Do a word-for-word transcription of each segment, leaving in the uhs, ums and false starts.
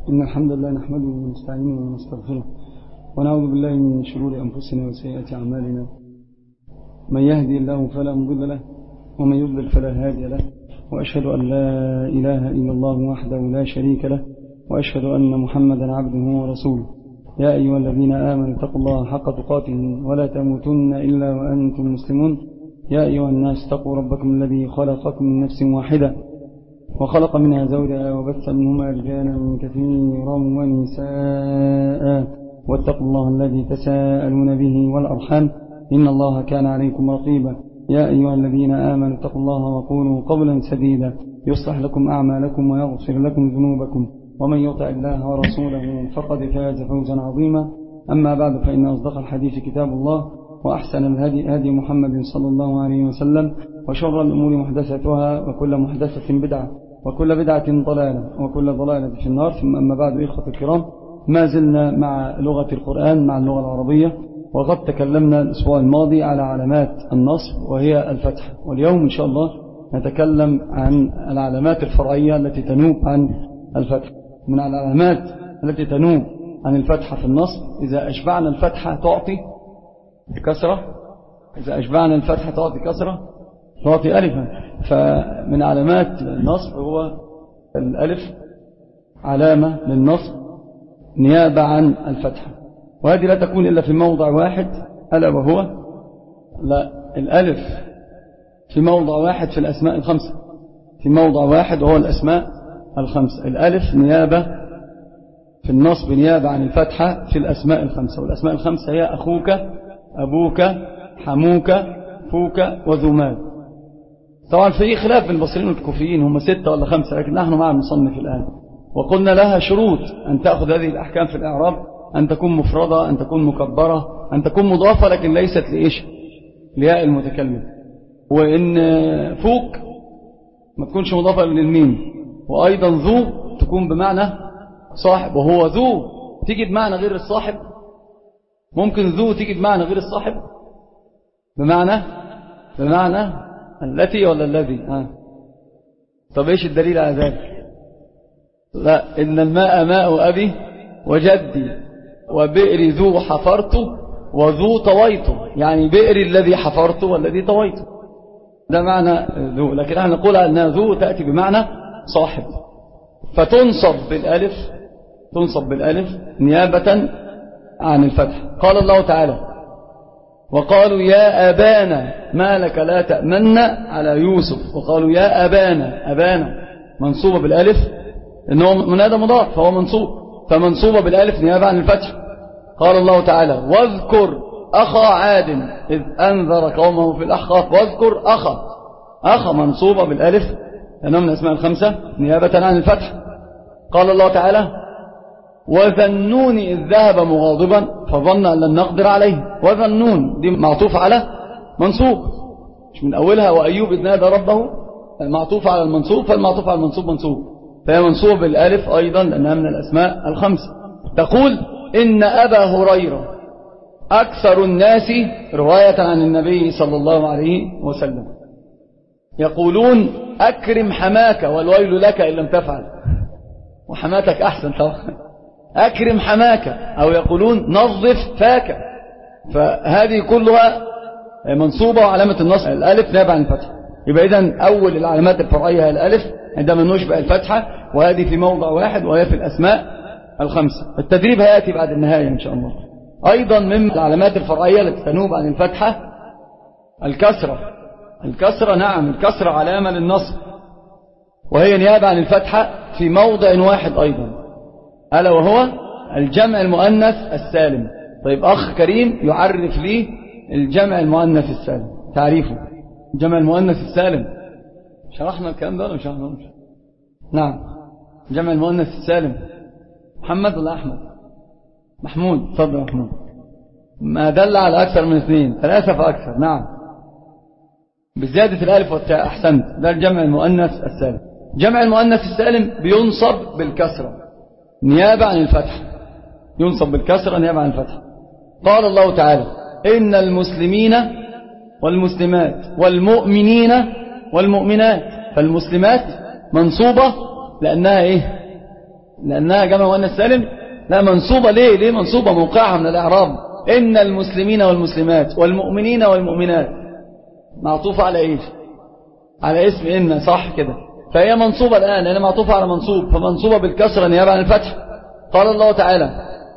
إن الحمد لله نحمده ونستعينه ونستغفره ونعوذ بالله من شرور أنفسنا وسيئات أعمالنا. من يهدي الله فلا مضل له ومن يضلل فلا هادي له، وأشهد أن لا إله إلا الله وحده لا شريك له، وأشهد أن محمدا عبده ورسوله. يا أيها الذين آمنوا اتقوا الله حق تقاته ولا تموتن إلا وأنتم مسلمون. يا أيها الناس اتقوا ربكم الذي خلقكم من نفس واحدة وخلق منها زوجها وبث منهما رجالا كثيرا ونساء، واتقوا الله الذي تساءلون به والأرحام إن الله كان عليكم رقيبا. يا أيها الذين آمنوا اتقوا الله وقولوا قولا سديدا يصلح لكم أعمالكم ويغفر لكم ذنوبكم، ومن يطع الله ورسوله فقد فاز فوزا عظيما. أما بعد، فإن أصدق الحديث كتاب الله، وأحسن الهدي هدي محمد صلى الله عليه وسلم، وشر الأمور محدثاتها، وكل محدثة بدعة، وكل بدعة ضلالة، وكل ضلالة في النار. ثم أما بعد، إخوة الكرام، ما زلنا مع لغة القرآن مع اللغة العربية، وقد تكلمنا الأسبوع الماضي على علامات النصب وهي الفتح، واليوم إن شاء الله نتكلم عن العلامات الفرعية التي تنوب عن الفتح. من العلامات التي تنوب عن الفتحة في النصب: إذا أشبعنا الفتحة تعطي كسرة، إذا أشبعنا الفتحة تعطي كسرة تعطي ألفا. فمن علامات النصب هو الألف، علامة للنصب نيابة عن الفتحة، وهذه لا تكون إلا في موضع واحد، ألا وهو لا الألف في موضع واحد في الأسماء الخمسة، في موضع واحد وهو الأسماء الخمسة. الألف نيابة في النصب نيابة عن الفتحة في الأسماء الخمسة، والأسماء الخمسة هي أخوك، أبوك، حموك، فوك، وذماد. طبعا في خلاف بين البصريين والكوفيين، هم ستة ولا خمسة، لكن نحن مع المصنف الآن. وقلنا لها شروط أن تأخذ هذه الأحكام في الإعراب: أن تكون مفردة، أن تكون مكبرة، أن تكون مضافة لكن ليست لإيش؟ لياء المتكلم. وإن فوك ما تكونش مضافة للميم، وأيضا ذو تكون بمعنى صاحب، وهو ذو تيجي بمعنى غير الصاحب. ممكن ذو تيجي بمعنى غير الصاحب، بمعنى بمعنى التي ولا الذي. ها طب إيش الدليل على ذلك؟ لا، إن الماء ماء أبي وجدي، وبئر ذو حفرته وذو طويته، يعني بئر الذي حفرته والذي طويته، ده معنى ذو. لكن احنا نقول أنها ذو تأتي بمعنى صاحب، فتنصب بالألف، تنصب بالألف نيابة عن الفتح. قال الله تعالى: وقالوا يا أبانا ما لك لا تأمن على يوسف. وقالوا يا أبانا، أبانا منصوبة بالألف إنه منادى مضاف فهو منصوب، فمنصوبة بالألف نيابة عن الفتح. قال الله تعالى: واذكر أخا عاد إذ أنذر قومه في الأحقاف. واذكر أخا، أخا منصوبة بالألف لأنه من أسماء الخمسة نيابة عن الفتح. قال الله تعالى: وذنون إذ ذهب مغاضبا فظن أن لن نقدر عليه. وذنون دي معطوف على منصوب، مش من أولها وأيوب إذ نادى ربه، معطوف على المنصوب، فالمعطوف على المنصوب منصوب، فهي منصوب بالألف أيضا لأنها من الأسماء الخمسة. تقول: إن أبا هريرة أكثر الناس رواية عن النبي صلى الله عليه وسلم يقولون أكرم حماك والويل لك إن لم تفعل. وحماتك أحسن طبعا، أكرم حماك، أو يقولون نظف فاك. فهذه كلها منصوبة، وعلامة النصب الألف نابع عن الفتحة. يبقى إذن أول العلامات الفرعية هي الألف عندما نشبع الفتحة، وهذه في موضع واحد وهي في الأسماء الخمسة. التدريب هيأتي بعد النهاية إن شاء الله. أيضا من العلامات الفرعية التي تنوب عن الفتحة الكسرة. الكسرة نعم، الكسرة علامة للنصب، وهي نيابة عن الفتحة في موضع واحد أيضا، ألا وهو الجمع المؤنث السالم. طيب أخ كريم يعرف لي الجمع المؤنث السالم، تعريفه جمع المؤنث السالم. شرحنا الكلام ده ولا مش شرحنا؟ نعم، جمع المؤنث السالم. محمد ولا أحمد؟ محمود، تفضل محمود. ما دل على أكثر من اثنين، ثلاثة فأكثر. نعم، بزيادة الألف والتاء، أحسنت، ده الجمع المؤنث السالم. جمع المؤنث السالم بينصب بالكسرة نيابة عن الفتح، ينصب بالكسرة نيابة عن الفتح. قال الله تعالى: إن المسلمين والمسلمات والمؤمنين والمؤمنات. فالمسلمات منصوبة لأنها إيه؟ لأنها جمع مؤنث سالم. لا منصوبة ليه ليه منصوبة موقعها من الإعراب إن المسلمين والمسلمات والمؤمنين والمؤمنات معطوفة على إيش؟ على اسم إن، صح كده؟ فهي منصوبة الآن لأنها معطوفة على منصوب، فمنصوبة بالكسرة نيابة عن الفتح. قال الله تعالى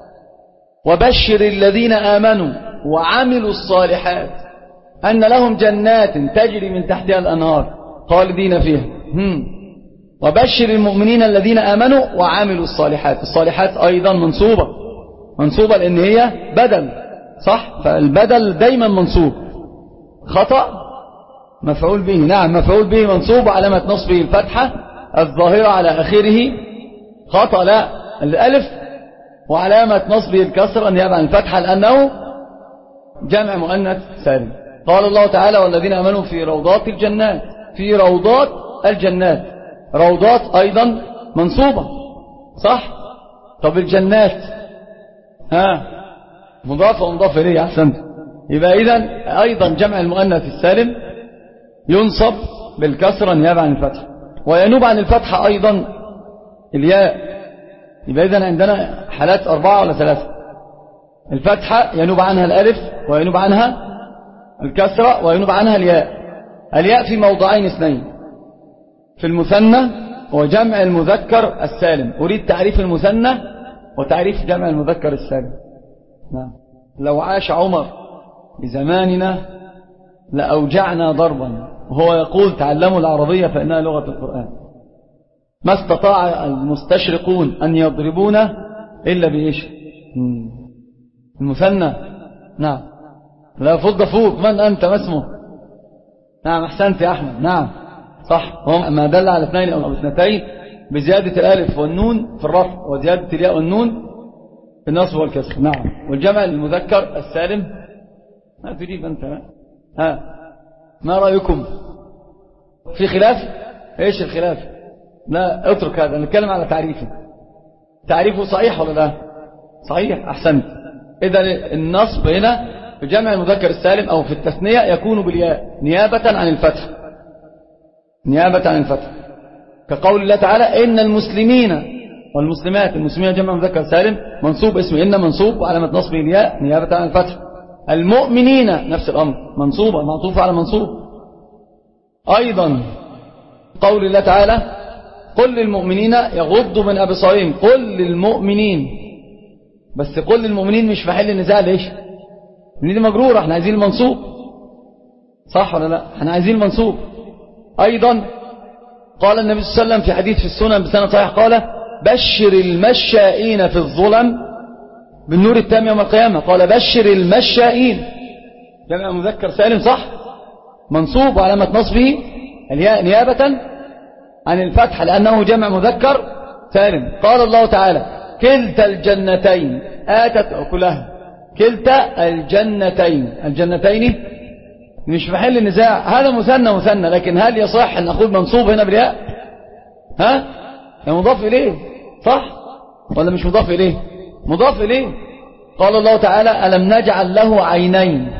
وبشر الذين آمنوا وعملوا الصالحات أن لهم جنات تجري من تحتها الأنهار خالدين فيها. هم. وبشر المؤمنين الذين آمنوا وعملوا الصالحات. الصالحات أيضا منصوبة منصوبة لأن هي بدل، صح؟ فالبدل دايما منصوب. خطأ مفعول به، نعم مفعول به منصوب علامة نصبه الفتحة الظاهرة على آخره. خطأ لا، الألف وعلامة نصبه الكسرة نيابة عن الفتحة لأنه جمع مؤنث سالم. قال الله تعالى والذين آمنوا في روضات الجنات. في روضات الجنات، روضات أيضا منصوبة، صح؟ طب الجنات ها مضاف ومضاف إليه، أحسنت. يبقى إذن أيضا جمع المؤنث السالم ينصب بالكسرة نيابة عن الفتح، وينوب عن الفتحة أيضا الياء. يبقى إذن عندنا حالات أربعة ولا ثلاثة. الفتحة ينوب عنها الألف وينوب عنها الكسرة وينوب عنها الياء. الياء في موضعين اثنين، في المثنى وجمع المذكر السالم. أريد تعريف المثنى وتعريف جمع المذكر السالم. نعم. لو عاش عمر بزماننا لأوجعنا ضربا، وهو يقول تعلموا العربية فإنها لغة القرآن. ما استطاع المستشرقون أن يضربونا إلا بإيش؟ المثنى. نعم. لا فض فوق من أنت ما اسمه؟ نعم أحسنت يا أحمد. نعم صح، ما دل على اثنين أو اثنتين بزيادة الألف والنون في الرفع وزيادة الياء والنون في النصب والكسر. نعم. والجمع المذكر السالم ما تجيب أنت لا. ها ما رأيكم؟ في خلاف؟ إيش الخلاف؟ لا اترك هذا، نتكلم على تعريفه. تعريفه صحيح ولا لا؟ صحيح، أحسنت. إذا النصب هنا في جمع المذكر السالم أو في التثنية يكون بالياء نيابة عن الفتح، نيابة عن الفتح، كقول الله تعالى إن المسلمين والمسلمات. المسلمين جمع مذكر سالم منصوب اسم إن منصوب وعلامة نصبه الياء نيابة عن الفتح. المؤمنين نفس الأمر منصوبة معطوفة على منصوب. أيضا قول الله تعالى قل للمؤمنين يغضوا من أبصارهم. قل للمؤمنين، بس قل للمؤمنين مش محل النزاع. ليش؟ لأن دي مجرورة، احنا عايزين المنصوب، صح ولا لا؟ احنا عايزين المنصوب. أيضا قال النبي صلى الله عليه وسلم في حديث في السنن بسنة صحيح قال بشر المشائين في الظلم بالنور التام يوم القيامة. قال بشر المشائين، جمع مذكر سالم صح منصوب وعلامة نصبه الياء نيابة عن الفتح لأنه جمع مذكر سالم. قال الله تعالى كلتا الجنتين آتت كلها. كلتا الجنتين، الجنتين مش محل النزاع، هذا مثنى مثنى، لكن هل يصح أن أقول منصوب هنا بالياء؟ ها يا مضاف إليه، صح ولا مش مضاف إليه؟ مضاف إليه. قال الله تعالى ألم نجعل له عينين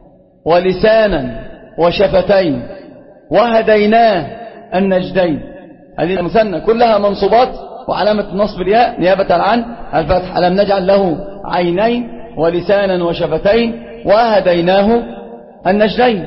ولسانا وشفتين وهديناه النجدين. هذه المثنى كلها منصوبات وعلامة النصب الياء نيابة عن الفتح. ألم نجعل له عينين ولسانا وشفتين وهديناه النجدين.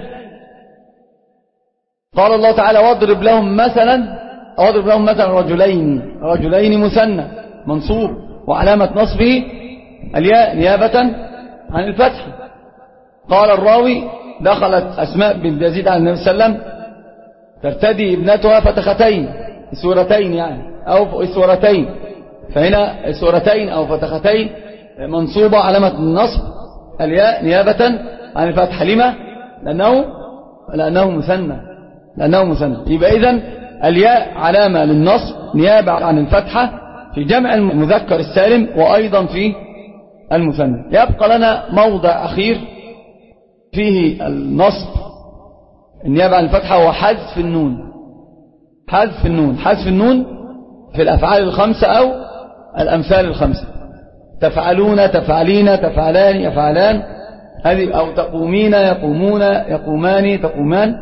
قال الله تعالى واضرب لهم مثلا، واضرب لهم مثلا رجلين، رجلين مثنى منصوب وعلامة نصبه الياء نيابة عن الفتح. قال الراوي دخلت أسماء بنت يزيد على النبي صلى الله عليه وسلم ترتدي ابنتها فتختين، سورتين يعني أو سورتين، فهنا سورتين أو فتختين منصوبة علامة النصب الياء نيابة عن الفتح. لما؟ لأنه لأنه مثنى، لأنه مثنى. يبقى إذن الياء علامة للنصب نيابة عن الفتحة في جمع المذكر السالم وأيضا في المثنى. يبقى لنا موضع أخير فيه النصب النيابة عن الفتحة هو حذف النون. حذف النون، حذف النون في الأفعال الخمسة أو الأمثال الخمسة. تفعلون، تفعلين، تفعلان، يفعلان، هذه أو تقومين، يقومون، يقومان، تقومان،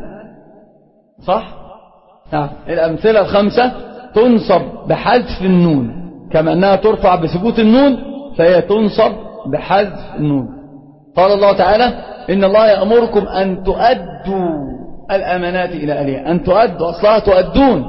صح؟ نعم. الأمثلة الخمسة تنصب بحذف النون، كما أنها ترفع بثبوت النون فهي تنصب بحذف النون. قال الله تعالى إن الله يأمركم أن تؤدوا الأمانات إلى أهلها. أن تؤدوا أصلها تؤدون،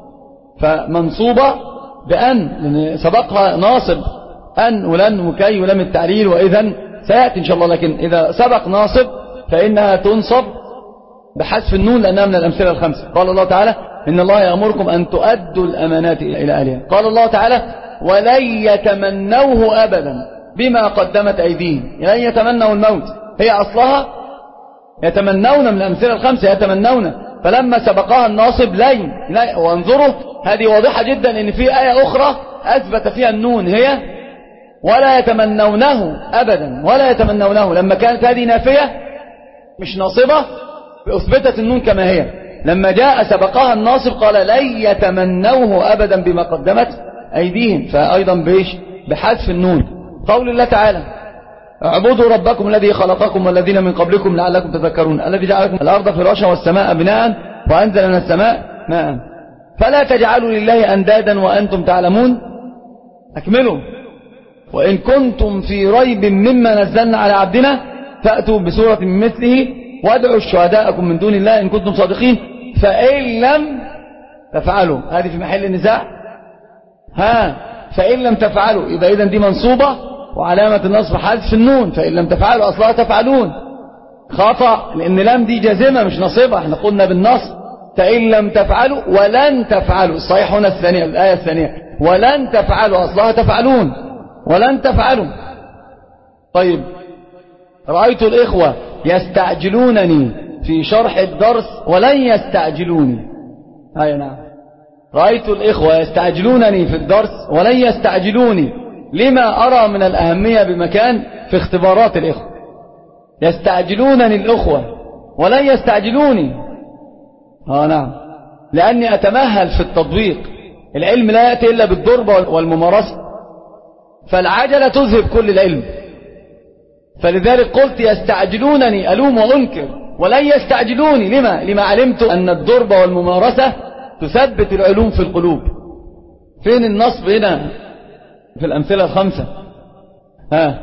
فمنصوبة بأن، لأن سبقها ناصب أن ولن وكي ولم التعليل وإذن سيأتي إن شاء الله، لكن إذا سبق ناصب فإنها تنصب بحذف النون لأنها من الأمثلة الخمسة. قال الله تعالى إن الله يأمركم أن تؤدوا الأمانات إلى أهلها. قال الله تعالى ولن يتمنوه أبدا بما قدمت أيديهم. لن يتمنوا الموت، هي أصلها يتمنون من الأمثلة الخمسة، يتمنون، فلما سبقها الناصب لين. وانظروا هذه واضحة جدا إن في آية أخرى أثبت فيها النون، هي ولا يتمنونه أبدا، ولا يتمنونه. لما كانت هذه نافية مش ناصبة أثبتت النون كما هي. لما جاء سبقها الناصب قال لن يتمنوه أبدا بما قدمت أيديهم، فأيضا بإيش؟ بحذف النون. قول الله تعالى اعبدوا ربكم الذي خلقكم والذين من قبلكم لعلكم تذكرون الذي جعل لكم الأرض فراشا والسماء بناء وأنزل من السماء ماء فلا تجعلوا لله أندادا وأنتم تعلمون. أكملوا. وإن كنتم في ريب مما نزلنا على عبدنا فأتوا بسورة من مثله وادعوا شهداءكم من دون الله إن كنتم صادقين فإن لم تفعلوا. هذه في محل النزاع. ها فإن لم تفعلوا يبقى إذن دي منصوبة وعلامة النصب حذف النون. فإن لم تفعلوا أصلها تفعلون. خطأ، لأن لم دي جازمة مش نصبة. احنا قلنا بالنصب فإن لم تفعلوا ولن تفعلوا. الصحيح هنا الثانية، الآية الثانية ولن تفعلوا أصلها تفعلون، ولن تفعلوا. طيب رأيت الإخوة يستعجلونني في شرح الدرس ولن يستعجلوني. هاي نعم. رأيت الإخوة يستعجلونني في الدرس ولن يستعجلوني لما أرى من الأهمية بمكان في اختبارات الإخوة. يستعجلونني الأخوة ولن يستعجلوني. ها نعم، لأني أتمهل في التطبيق. العلم لا يأتي إلا بالضربة والممارسة، فالعجلة تذهب كل العلم. فلذلك قلت يستعجلونني ألوم وأنكر ولن يستعجلوني. لما؟ لما علمت أن الضربة والممارسة تثبت العلوم في القلوب. فين النصب هنا في الأمثلة الخمسة؟ ها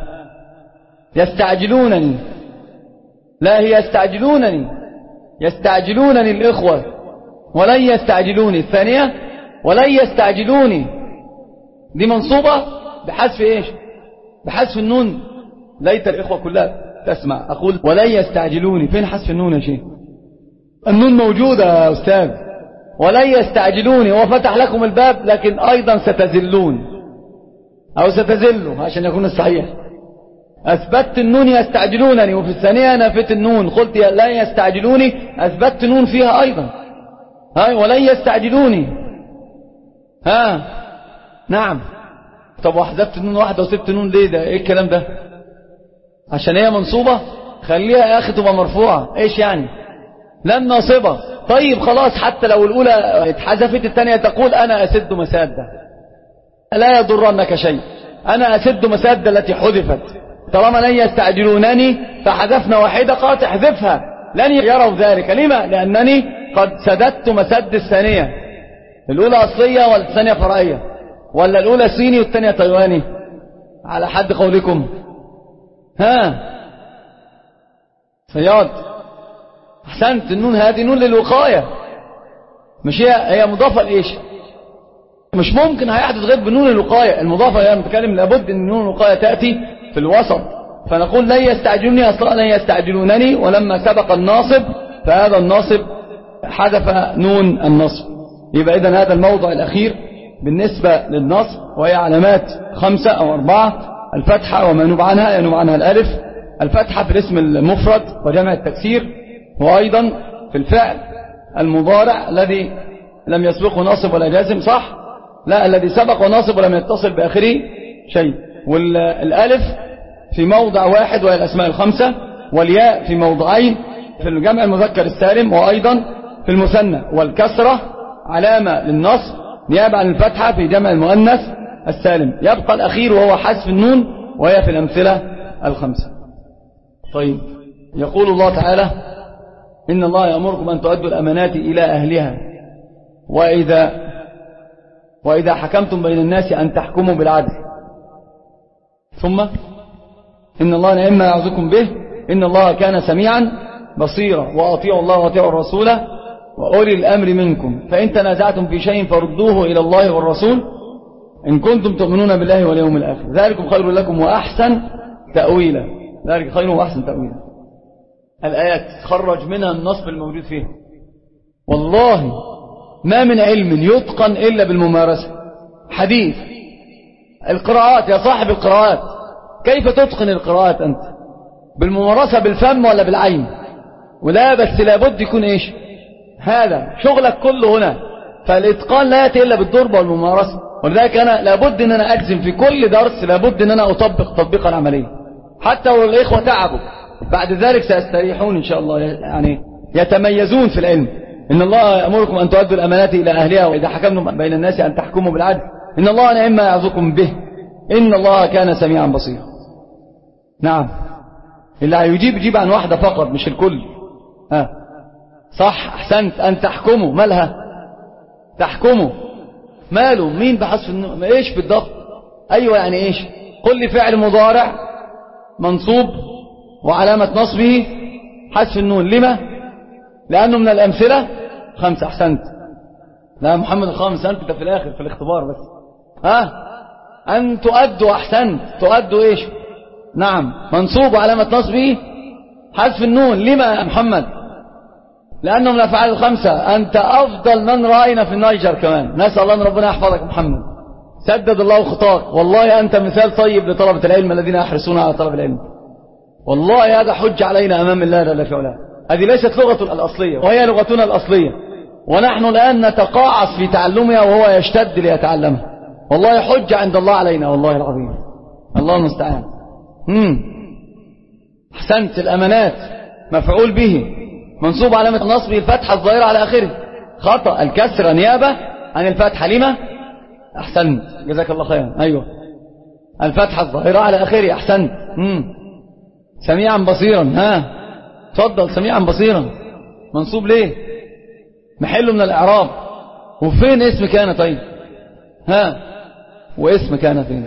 يستعجلونني، لا هي يستعجلونني. يستعجلونني الإخوة ولن يستعجلوني. الثانية ولن يستعجلوني دي منصوبة بحذف إيش؟ بحذف النون. ليت الإخوة كلها تسمع أقول ولن يستعجلوني. فين حذف النون يا شيخ؟ النون موجودة يا أستاذ. ولن يستعجلوني هو فتح لكم الباب، لكن أيضا ستزلون أو ستزلوا عشان يكون الصحيح. أثبتت النون يستعجلونني، وفي الثانية نفت النون قلت لا يستعجلوني أثبتت نون فيها أيضا. هاي ولن يستعجلوني. ها نعم. طب وحذفت النون واحدة وسبت النون ليه؟ ده ايه الكلام ده؟ عشان هي منصوبة؟ خليها يا أخي تبقى مرفوعة. ايش يعني؟ لم ناصبة. طيب خلاص، حتى لو الأولى اتحذفت الثانية تقول أنا أسد مسادة لا يضرنك شيء. أنا أسد مسادة التي حذفت. طالما لن يستعجلونني فحذفنا واحدة قالت احذفها. لن يروا ذلك. لما؟ لأنني قد سددت مسد الثانية. الأولى أصلية والثانية فرعية، ولا الأولى صيني والثانية تايواني على حد قولكم؟ ها صياد. أحسنت. النون هذه نون للوقاية، مش هي هي مضافة لإيش؟ مش ممكن هيحدث غير بنون الوقاية. المضافة يعني نتكلم لابد أن نون الوقاية تأتي في الوسط. فنقول لن يستعجلوني أصلا لن يستعجلونني، ولما سبق الناصب فهذا الناصب حذف نون النصب. يبقى إذن هذا الموضع الأخير بالنسبة للنصب، وهي علامات خمسة أو أربعة: الفتحة وما ينوب عنها، ينوب عنها الألف. الفتحة في الاسم المفرد وجمع التكسير، وأيضا في الفعل المضارع الذي لم يسبقه ناصب ولا جازم. صح؟ لا، الذي سبق وناصب ولم يتصل بآخره شيء. والألف في موضع واحد وهي الأسماء الخمسة، والياء في موضعين في الجمع المذكر السالم وأيضا في المثنى. والكسرة علامة للنصب نيابة عن الفتحة في جمع المؤنث السالم. يبقى الأخير وهو حذف النون، وهي في الأمثلة الخمسة. طيب، يقول الله تعالى: إن الله يأمركم أن تؤدوا الأمانات إلى أهلها وإذا وإذا حكمتم بين الناس أن تحكموا بالعدل. ثم إن الله نعم ما يعظكم به إن الله كان سميعا بصيرا وأطيعوا الله وأطيعوا الرسول وأولي الأمر منكم فإن تنازعتم في شيء فردوه إلى الله والرسول إن كنتم تؤمنون بالله واليوم الآخر ذلكم خير لكم وأحسن تأويلا. ذلك خير وأحسن تأويلا. الآيات خرج منها النصب الموجود فيها. والله ما من علم يتقن إلا بالممارسة. حديث القراءات يا صاحب القراءات كيف تتقن القراءات أنت؟ بالممارسة بالفم ولا بالعين؟ ولا بس لابد يكون إيش هذا شغلك كله هنا. فالإتقان لا يأتي إلا بالضرب والممارسة. ولذلك أنا لابد أن أنا أجزم في كل درس لابد أن أنا أطبق تطبيقا عمليا حتى والإخوة تعبوا بعد ذلك سيستريحون إن شاء الله يعني يتميزون في العلم. إن الله يأمركم أن تؤدوا الأمانات إلى أهلها وإذا حكمتم بين الناس أن تحكموا بالعدل إن الله نعم ما يعظكم به إن الله كان سميعا بصيرا. نعم اللي هيجيب يجيب عن واحدة فقط مش الكل. ها صح أحسنت أن تحكموا مالها تحكموا ماله مين بحث النوم إيش بالضبط؟ أيوة يعني إيش قل لي فعل مضارع منصوب وعلامة نصبه حذف النون لما لأنه من الأمثلة خمسة. أحسنت لا محمد الخامس أنت في الآخر في الاختبار بس. ها أن تؤدوا أحسنت تؤدوا إيش نعم منصوب وعلامة نصبه حذف النون لما يا محمد لأنه من الأفعال الخمسة. أنت أفضل من رأينا في النيجر كمان نسأل الله أن ربنا يحفظك محمد سدد الله خطاك. والله أنت مثال طيب لطلبة العلم الذين يحرصون على طلب العلم. والله هذا حج علينا أمام الله جل في علاه. هذه ليست لغة الأصلية وهي لغتنا الأصلية ونحن الآن نتقاعس في تعلمها وهو يشتد ليتعلمها. والله حج عند الله علينا والله العظيم الله المستعان. امم أحسنت الأمانات مفعول به منصوب علامة نصبه الفتحة الظاهرة على آخره خطأ الكسرة نيابة عن الفتحة لما أحسنت جزاك الله خيرا. أيوة الفتحة الظاهرة على آخره أحسنت. امم سميعا بصيرا. ها تفضل سميعا بصيرا منصوب ليه محله من الإعراب وفين اسم كان طيب ها واسم كان فين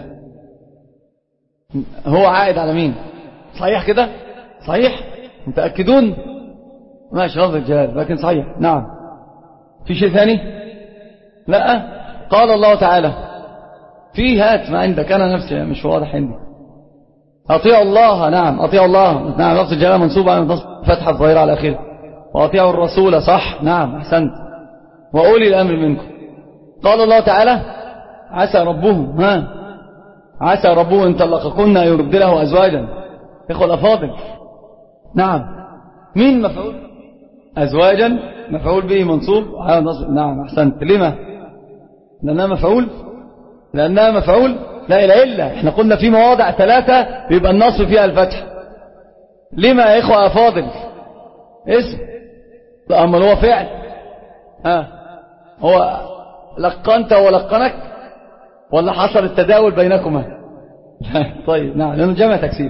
هو عائد على مين صحيح كده صحيح متأكدون ماشي لفظ الجلال لكن صحيح. نعم في شيء ثاني لا قال الله تعالى في هات ما عندك أنا نفسي مش واضح عندي أطيعوا الله. نعم أطيعوا الله. نعم لفظ الجلال منصوب على فتحة الظاهرة على آخره وأطيعوا الرسول صح. نعم أحسنت وأولي الأمر منكم. قال الله تعالى عسى ربه ها عسى ربه إن طلقكن يبدله أزواجا. إخوة الأفاضل نعم مين مفعول أزواجا مفعول به منصوب على نصب. نعم أحسنت لما لأنها مفعول لأنها مفعول لا إله إلا احنا قلنا في مواضع ثلاثة بيبقى النصب فيها الفتح. لما يا إخوة أفاضل اسم أما هو فعل ها هو لقنت ولقنك ولا حصل التداول بينكما طيب نعم لأنه جمع تكسير.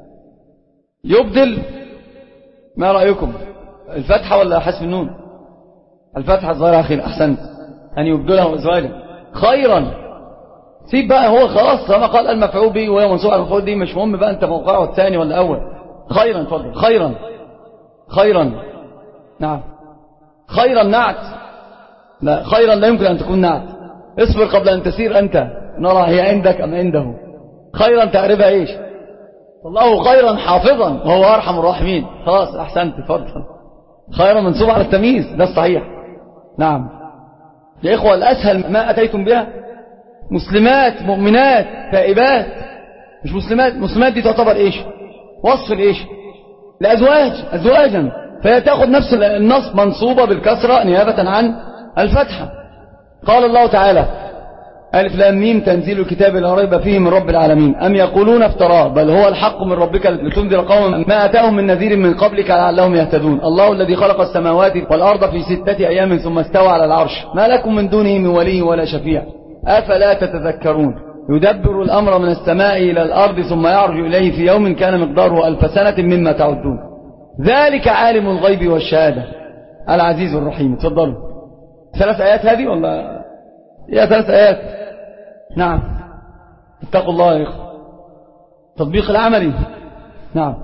يبدل ما رأيكم الفتحة ولا حذف النون الفتحة الظاهرة أخير أحسنت أن يبدله أزواجا خيرا. سيب بقى هو خلاص كما قال المفعول به وهي منصوب على المفعول دي مش مهم بقى أنت موقعه الثاني ولا أول. خيرا تفضل خيرا خيرا. نعم خيرا نعت لا خيرا لا يمكن أن تكون نعت. اصبر قبل أن تسير أنت نرى هي عندك أم عنده. خيرا تعرفها إيش الله خيرا حافظا وهو أرحم الراحمين. خلاص أحسنت تفضل خيرا منصوب على التمييز ده الصحيح. نعم يا إخوة الأسهل ما أتيتم بها مسلمات مؤمنات تائبات مش مسلمات. مسلمات دي تعتبر إيش وصف الإيش لأزواج أزواجا فهي تأخذ نفس النصب منصوبة بالكسرة نيابة عن الفتحة. قال الله تعالى ألف لام ميم تنزيل الكتاب لا ريب فيه من رب العالمين أم يقولون افتراه بل هو الحق من ربك لتنذر قوما ما أتاهم من نذير من قبلك لعلهم يهتدون. الله الذي خلق السماوات والأرض في ستة أيام ثم استوى على العرش ما لكم من دونه من ولي ولا شفيع أفلا تتذكرون. يدبر الأمر من السماء إلى الأرض ثم يعرج إليه في يوم كان مقداره ألف سنة مما تعدون ذلك عالم الغيب والشهادة العزيز الرحيم. تفضلوا ثلاث آيات هذه ولا هي ثلاث آيات. نعم. اتقوا الله يا إخوة. تطبيق العملي. نعم.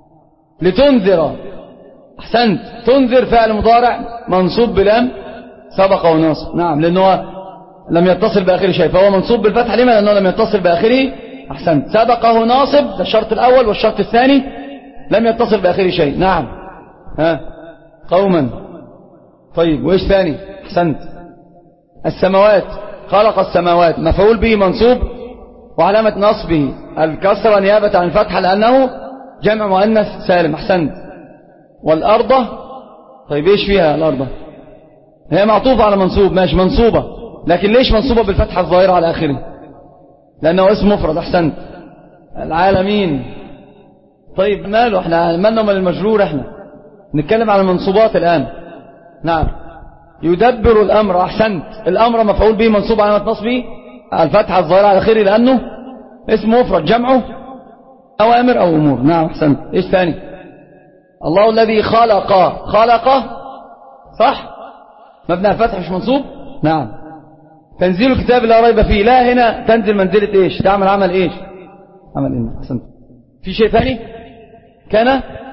لتنذر. أحسنت. تنذر فعل مضارع منصوب بلام سبق وناصب. نعم، لأنه لم يتصل بآخره شيء، فهو منصوب بالفتح. لما؟ لأنه لم يتصل بآخره. أحسنت. سبقه ناصب، ده الشرط الأول. والشرط الثاني لم يتصل بآخره شيء. نعم. ها قوما. طيب، وإيش ثاني؟ أحسنت. السماوات. خلق السماوات مفعول به منصوب وعلامة نصبه الكسرة نيابة عن الفتحة لأنه جمع مؤنث سالم. أحسنت. والأرض. طيب إيش فيها الأرض؟ هي معطوفة على منصوب، ماشي، منصوبة، لكن ليش منصوبة بالفتحة الظاهرة على آخره؟ لأنه اسم مفرد. أحسنت. العالمين. طيب ماله، احنا مالنا من المجرور، احنا نتكلم عن المنصوبات الآن. نعم. يدبر الأمر. أحسنت. الأمر مفعول به منصوب علامة نصبه الفتحة الظاهرة على آخره لأنه اسم مفرد جمعه أوامر أو أمور. نعم. أحسنت. إيش ثاني؟ الله الذي خلق. خلق صح، مبنى الفتح مش منصوب. نعم. تنزيل الكتاب لا ريب فيه. لا هنا تنزل منزلة إيش؟ تعمل عمل إيش؟ عمل إن. أحسنت. في شيء ثاني؟ كان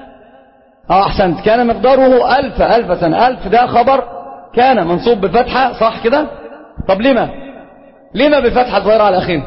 اه أحسنت. كان مقداره ألف ألف سنة. ألف ده خبر كان منصوب بالفتحة صح كده. طب لما لما بالفتحة الظاهرة على آخره؟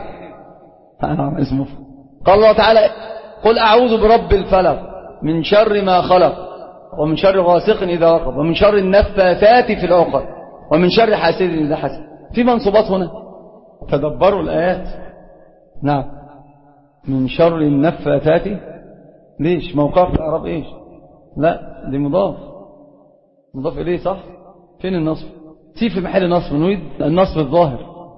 اسمه. قال الله تعالى قل أعوذ برب الفلق من شر ما خلق ومن شر غاسق إذا وقب ومن شر النفاثات في العقد ومن شر حاسد إذا حسد. في منصوبات هنا. تدبروا الآيات. نعم. من شر النفاثات. ليش موقع في الأعراب إيش؟ لا دي مضاف مضاف إليه صح. فين النصب؟ سي في محل نصب، نريد النصب الظاهر.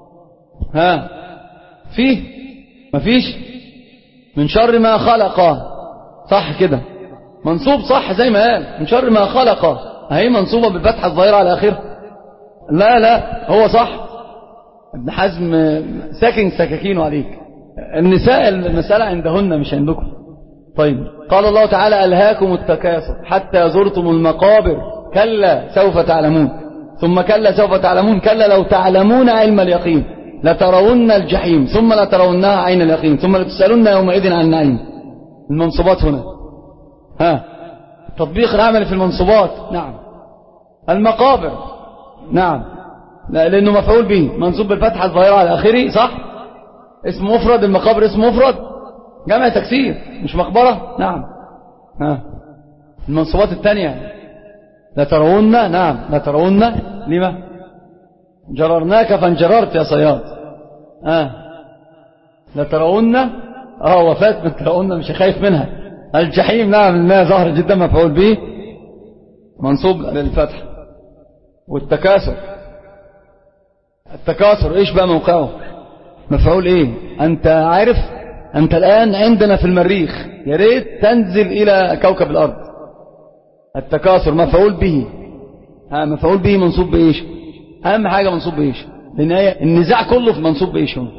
ها فيه مفيش. من شر ما خلق صح كده منصوب صح زي ما قال. من شر ما خلق هي منصوبة بالفتحة الظاهرة على آخر. لا لا هو صح. ابن حزم ساكن سكاكينه عليك. النساء المسألة عندهن مش عندكم. طيب قال الله تعالى ألهاكم التكاثر حتى زرتم المقابر كلا سوف تعلمون ثم كلا سوف تعلمون كلا لو تعلمون علم اليقين لترون الجحيم ثم لترونها عين اليقين ثم لتسألون يومئذ عن النعيم. المنصوبات هنا. ها تطبيق العمل في المنصوبات. نعم. المقابر. نعم. لا لأنه مفعول به منصوب بالفتحة الظاهرة على آخره صح. اسم مفرد. المقابر اسم مفرد جمع تكسير مش مقبرة. نعم. ها المنصوبات الثانية لترون. نعم لترون. لما جررناك فانجررت يا صياد. ها لترون. اه وفات من ترون مش خايف منها. الجحيم. نعم انها ظاهر جدا مفعول به منصوب بالفتح. والتكاثر. التكاثر ايش بقى موقعه؟ مفعول ايه؟ انت عارف انت الان عندنا في المريخ يا ريت تنزل الى كوكب الارض. التكاثر مفعول به. ها مفعول به منصوب بايش؟ اهم حاجة منصوب بايش؟ لان النزاع كله في منصوب بايش هنا؟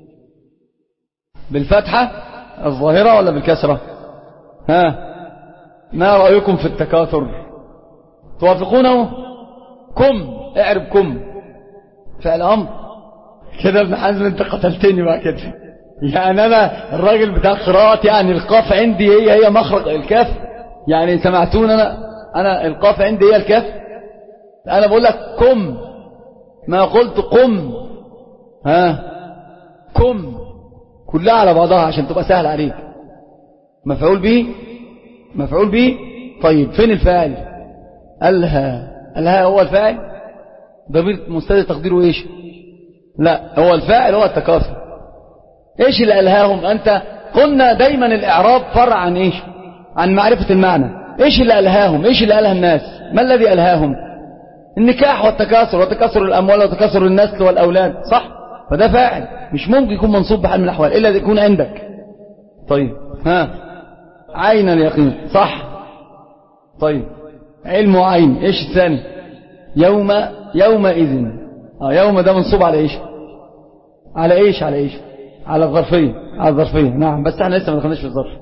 بالفتحة الظاهرة ولا بالكسرة؟ ها ما رأيكم في التكاثر؟ توافقونه؟ كم اعرب كم فعل امر كده. ابن حزم انت قتلتني بقى كده. يعني انا الراجل بتاع قراءة يعني القاف عندي هي هي مخرج الكاف. يعني سمعتون انا انا القاف عندي هي الكاف. انا بقول لك كم ما قلت قم. ها كم كلها على بعضها عشان تبقى سهل عليك. مفعول به مفعول به. طيب فين الفاعل؟ ألها. ألها هو الفاعل. ضمير مستتر تقديره ايش؟ لا هو الفاعل هو التكاثر. ايش اللي ألهاهم؟ انت قلنا دايما الاعراب فرع عن ايش؟ عن معرفة المعنى. ايش اللي ألهاهم؟ ايش اللي ألهى الناس؟ ما الذي ألهاهم؟ النكاح والتكاثر وتكاثر الاموال وتكاثر النسل والاولاد صح. فده فاعل مش ممكن يكون منصوب بحال من الاحوال الا اذا يكون عندك. طيب ها عين اليقين صح. طيب علم وعين. ايش الثاني؟ يوم يومئذ. اه يوم ده منصوب على ايش؟ على ايش على ايش على الظرفية. على الظرفية. نعم بس احنا لسه ما دخلناش في الظرف.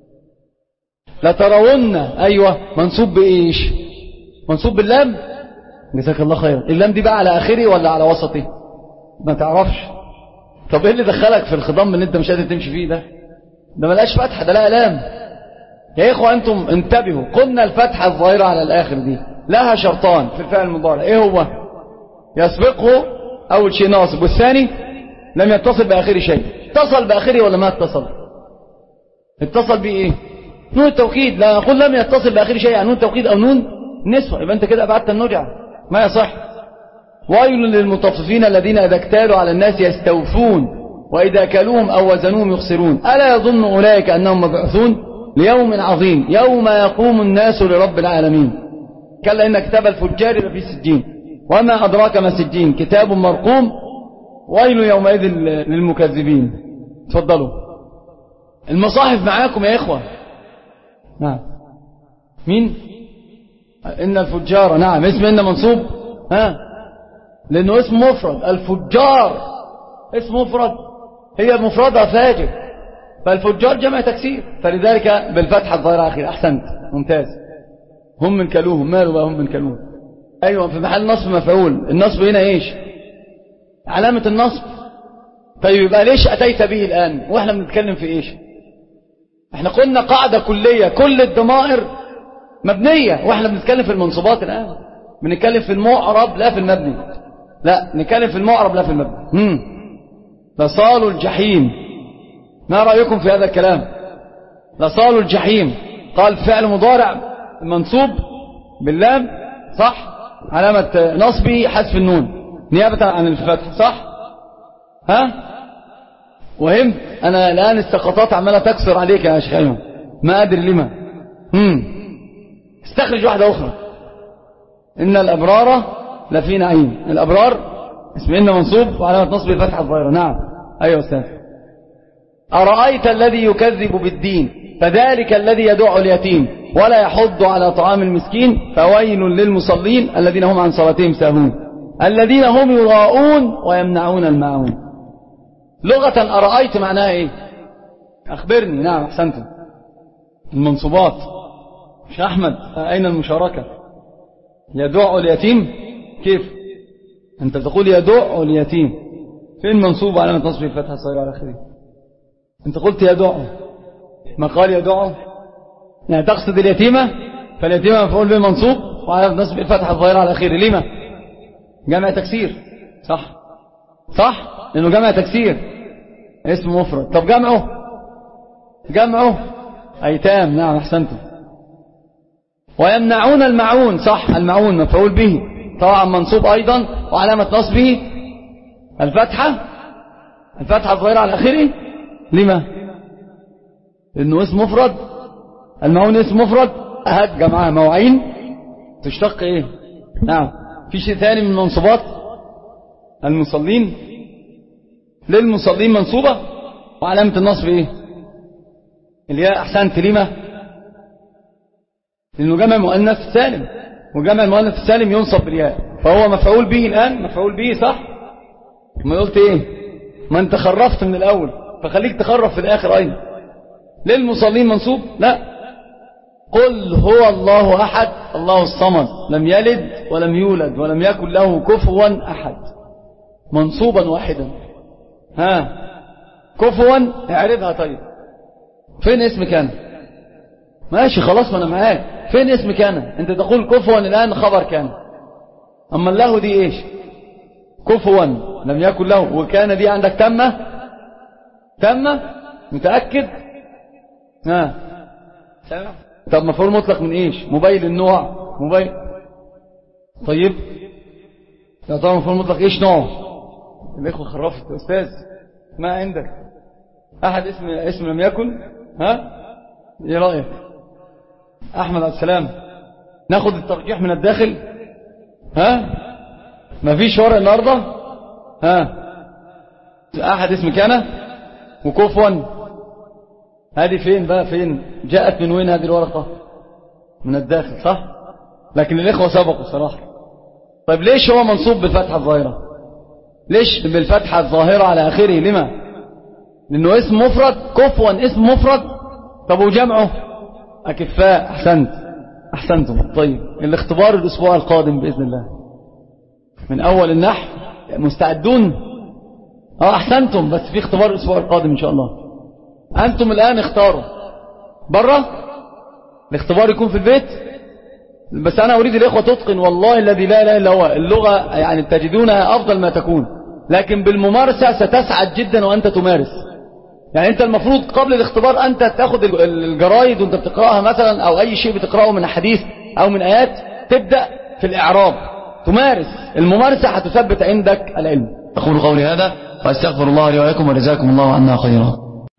لترون. ايوه منصوب بايش؟ منصوب باللام. جزاك الله خيرا. اللام دي بقى على اخره ولا على وسطه؟ ما تعرفش. طب ايه اللي دخلك في الخضم اللي انت مش قادر تمشي فيه ده؟ ده ملقاش فتحة، ده لا ألام. يا إخوة أنتم انتبهوا، قلنا الفتحة الظاهرة على الآخر دي لها شرطان في الفعل المضارع. ايه هو؟ يسبقه أول شيء ناصب، والثاني لم يتصل بآخره شيء. اتصل بآخره ولا ما اتصل؟ اتصل بيه ايه؟ نون التوكيد. لا أقول لم يتصل بآخره شيء، يعني نون التوكيد أو نون نسوة، يبقى أنت كده أبعدت النجعة، ما يصح. ويل للمطففين الذين إذا اكتالوا على الناس يستوفون وإذا كلوهم أو وزنوهم يخسرون ألا يظن أولئك أنهم مبعوثون ليوم عظيم يوم يقوم الناس لرب العالمين. كلا إن كتاب الفجار لفي سجين وما أدراك ما سجين كتاب مرقوم ويل يومئذ للمكذبين. تفضلوا. المصاحف معاكم يا إخوة؟ نعم. مين؟ إن الفجار. نعم. اسم إن منصوب ها لأنه اسم مفرد. الفجار اسم مفرد، هي مفردها فاجر، فالفجار جمع تكسير، فلذلك بالفتحة الظاهرة أخير. أحسنت، ممتاز. هم من كلوهم، ماله بقى هم من كلوهم؟ أيوة، في محل نصب مفعول. النصب هنا إيش؟ علامة النصب. طيب يبقى ليش أتيت به الآن وإحنا بنتكلم في إيش؟ إحنا قلنا قاعدة كلية، كل الضمائر مبنية، وإحنا بنتكلم في المنصوبات الآن. بنتكلم في المعرب لا في المبني. لا، نتكلم في المعرب لا في المبني. هم. لصالوا الجحيم. ما رأيكم في هذا الكلام؟ لصالوا الجحيم قال فعل مضارع منصوب باللام، صح؟ علامة نصبه حذف النون نيابة عن الفتح، صح؟ ها؟ وهمت؟ أنا الآن السقطات عمالة تكسر عليك يا شيخ أيمن، ما أدري لما. هم. استخرج واحدة أخرى. إن الأبرار لفي نعيم. الأبرار اسم إن منصوب وعلامة نصبه فتحة الظاهرة. نعم. أيوة أستاذ. أرأيت الذي يكذب بالدين فذلك الذي يدع اليتيم ولا يحض على طعام المسكين فويل للمصلين الذين هم عن صلاتهم ساهون الذين هم يراءون ويمنعون الماعون. لغة أرأيت معناها إيه؟ أخبرني. نعم أحسنتم. المنصوبات. مش أحمد، أين المشاركة؟ يدع اليتيم كيف؟ أنت تقول يدع اليتيم، فين منصوب علامة نصب الفتحة الصغيرة على آخره؟ أنت قلت يدعه، ما قال يدعه؟ يعني تقصد اليتيمة، فاليتيمة مفعول به منصوب وعلامة نصب الفتحة الظاهرة على آخره. لما؟ جمع تكسير، صح؟ صح؟ لأنه جمع تكسير اسم مفرد. طب جمعه؟ جمعه أيتام. نعم أحسنتم. ويمنعون المعون، صح؟ المعون مفعول به طبعا منصوب أيضا وعلامة نصبه الفتحة الفتحة الظاهرة على آخره. لما؟ لأنه اسم مفرد. المعون اسم مفرد أهد جمعها موعين تشتق إيه؟ نعم. في شيء ثاني من منصوبات المصلين. للمصلين منصوبة وعلامة النصب إيه؟ الياء. أحسنت. لما؟ لأنه جمع مؤنث سالم، وجمع المؤنث السالم ينصب بالياء، فهو مفعول به الآن، مفعول به، صح؟ ما قلت إيه؟ ما أنت خرفت من الأول، فخليك تخرف في الآخر أيضا. للمصلين منصوب؟ لا. قل هو الله أحد الله الصمد لم يلد ولم يولد ولم يكن له كفوا أحد. منصوبا واحدا. ها كفوا اعرضها. طيب فين اسم كان؟ ماشي خلاص، ما أنا معاك. فين اسم كان؟ أنت تقول كفوا الآن خبر كان، أما الله دي إيش؟ كفوا لم يكن له، وكان دي عندك تمة تمة متأكد؟ ها سامع؟ طب مفعول مطلق من إيش؟ موبايل النوع موبايل. طيب يا ترى مفعول مطلق إيش نوعه؟ الإخوة خرفت يا أستاذ، ما عندك أحد اسم اسم لم يكن؟ ها إيه رأيك؟ أحمد عبد السلام، ناخد الترجيح من الداخل. ها ما فيش ورق النهاردة. ها أحد اسم كان وكفوا، هذه فين بقى؟ فين جاءت من وين هذه الورقة؟ من الداخل، صح؟ لكن الإخوة سبقوا صراحة. طيب ليش هو منصوب بالفتحة الظاهرة؟ ليش بالفتحة الظاهرة على آخره؟ لما؟ لأنه اسم مفرد. كفوا اسم مفرد. طب وجمعه؟ أكفاء. أحسنت أحسنتم. طيب الاختبار الأسبوع القادم بإذن الله من أول النحو. مستعدون؟ اه احسنتم، بس في اختبار الاسبوع القادم ان شاء الله. انتم الان اختاروا بره، الاختبار يكون في البيت. بس انا اريد الاخوة تتقن، والله الذي لا اله الا هو اللغة يعني تجدونها افضل ما تكون، لكن بالممارسة ستسعد جدا وانت تمارس. يعني انت المفروض قبل الاختبار انت تاخد الجرايد وانت بتقرأها مثلا، او اي شيء بتقرأه من حديث او من ايات، تبدأ في الاعراب تمارس. الممارسة هتثبت عندك العلم. اقول قولي هذا واستغفر الله لي ولكم وجزاكم الله عنا خيرا.